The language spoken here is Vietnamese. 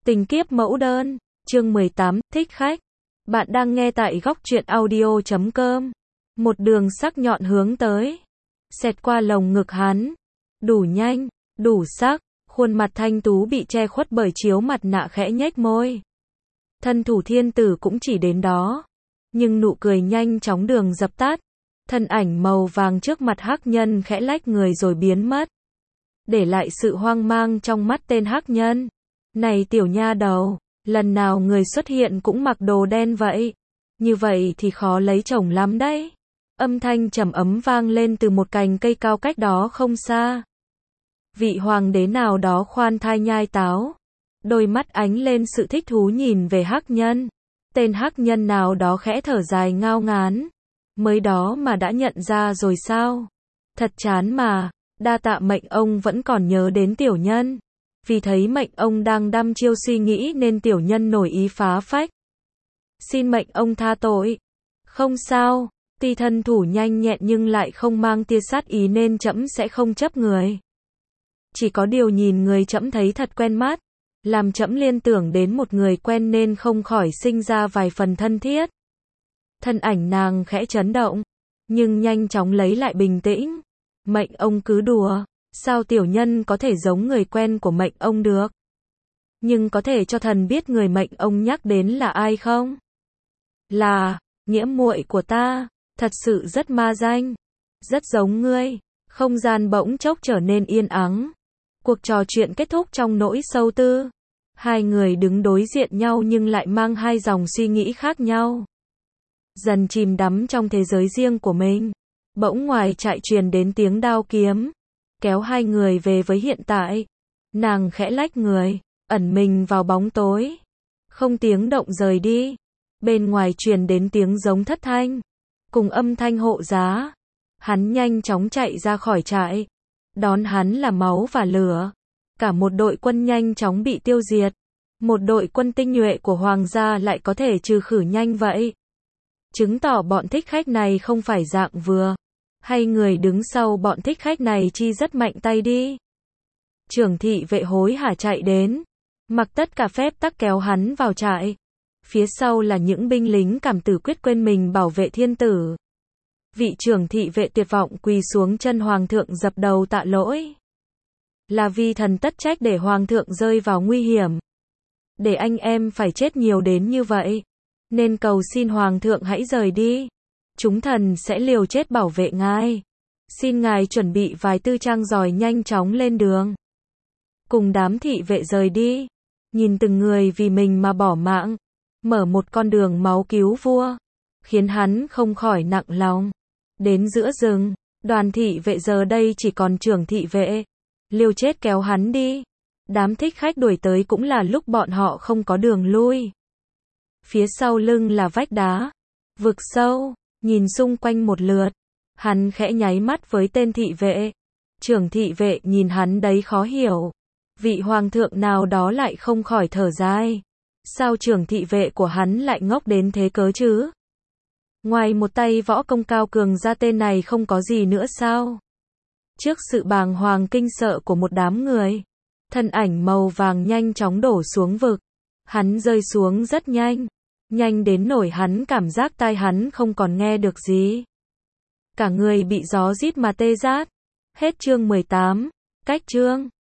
Tình kiếp mẫu đơn, chương 18, thích khách. Bạn đang nghe tại góc truyện audio.com. Một đường sắc nhọn hướng tới, xẹt qua lồng ngực hắn. Đủ nhanh, đủ sắc, khuôn mặt thanh tú bị che khuất bởi chiếu mặt nạ khẽ nhếch môi. Thân thủ thiên tử cũng chỉ đến đó. Nhưng nụ cười nhanh chóng đường dập tắt. Thân ảnh màu vàng trước mặt hắc nhân khẽ lách người rồi biến mất. Để lại sự hoang mang trong mắt tên hắc nhân. Này tiểu nha đầu, lần nào người xuất hiện cũng mặc đồ đen vậy? Như vậy thì khó lấy chồng lắm đấy. Âm thanh trầm ấm vang lên từ một cành cây cao cách đó không xa. Vị hoàng đế nào đó khoan thai nhai táo. Đôi mắt ánh lên sự thích thú nhìn về hắc nhân. Tên hắc nhân nào đó khẽ thở dài ngao ngán. Mới đó mà đã nhận ra rồi sao? Thật chán mà, đa tạ mệnh ông vẫn còn nhớ đến tiểu nhân. Vì thấy mệnh ông đang đăm chiêu suy nghĩ nên tiểu nhân nổi ý phá phách. Xin mệnh ông tha tội. Không sao, tuy thân thủ nhanh nhẹn nhưng lại không mang tia sát ý nên trẫm sẽ không chấp người. Chỉ có điều nhìn người trẫm thấy thật quen mắt, làm trẫm liên tưởng đến một người quen nên không khỏi sinh ra vài phần thân thiết. Thân ảnh nàng khẽ chấn động, nhưng nhanh chóng lấy lại bình tĩnh. Mệnh ông cứ đùa. Sao tiểu nhân có thể giống người quen của mệnh ông được? Nhưng có thể cho thần biết người mệnh ông nhắc đến là ai không? Là, nghĩa muội của ta, thật sự rất ma danh, rất giống ngươi. Không gian bỗng chốc trở nên yên ắng. Cuộc trò chuyện kết thúc trong nỗi sâu tư. Hai người đứng đối diện nhau nhưng lại mang hai dòng suy nghĩ khác nhau. Dần chìm đắm trong thế giới riêng của mình. Bỗng ngoài trại truyền đến tiếng đao kiếm. Kéo hai người về với hiện tại. Nàng khẽ lách người, ẩn mình vào bóng tối. Không tiếng động rời đi. Bên ngoài truyền đến tiếng giống thất thanh. Cùng âm thanh hộ giá. Hắn nhanh chóng chạy ra khỏi trại. Đón hắn là máu và lửa. Cả một đội quân nhanh chóng bị tiêu diệt. Một đội quân tinh nhuệ của hoàng gia lại có thể trừ khử nhanh vậy. Chứng tỏ bọn thích khách này không phải dạng vừa. Hay người đứng sau bọn thích khách này chi rất mạnh tay đi. Trưởng thị vệ hối hả chạy đến. Mặc tất cả phép tắc kéo hắn vào trại. Phía sau là những binh lính cảm tử quyết quên mình bảo vệ thiên tử. Vị trưởng thị vệ tuyệt vọng quỳ xuống chân hoàng thượng dập đầu tạ lỗi. Là vì thần tất trách để hoàng thượng rơi vào nguy hiểm. Để anh em phải chết nhiều đến như vậy. Nên cầu xin hoàng thượng hãy rời đi. Chúng thần sẽ liều chết bảo vệ ngài. Xin ngài chuẩn bị vài tư trang giỏi nhanh chóng lên đường. Cùng đám thị vệ rời đi. Nhìn từng người vì mình mà bỏ mạng. Mở một con đường máu cứu vua. Khiến hắn không khỏi nặng lòng. Đến giữa rừng. Đoàn thị vệ giờ đây chỉ còn trưởng thị vệ. Liều chết kéo hắn đi. Đám thích khách đuổi tới cũng là lúc bọn họ không có đường lui. Phía sau lưng là vách đá. Vực sâu. Nhìn xung quanh một lượt, hắn khẽ nháy mắt với tên thị vệ. Trưởng thị vệ nhìn hắn đấy khó hiểu. Vị hoàng thượng nào đó lại không khỏi thở dài. Sao trưởng thị vệ của hắn lại ngốc đến thế cớ chứ? Ngoài một tay võ công cao cường ra tên này không có gì nữa sao? Trước sự bàng hoàng kinh sợ của một đám người, thân ảnh màu vàng nhanh chóng đổ xuống vực. Hắn rơi xuống rất nhanh. Nhanh đến nỗi hắn cảm giác tai hắn không còn nghe được gì. Cả người bị gió rít mà tê rát. Hết chương 18. Cách chương.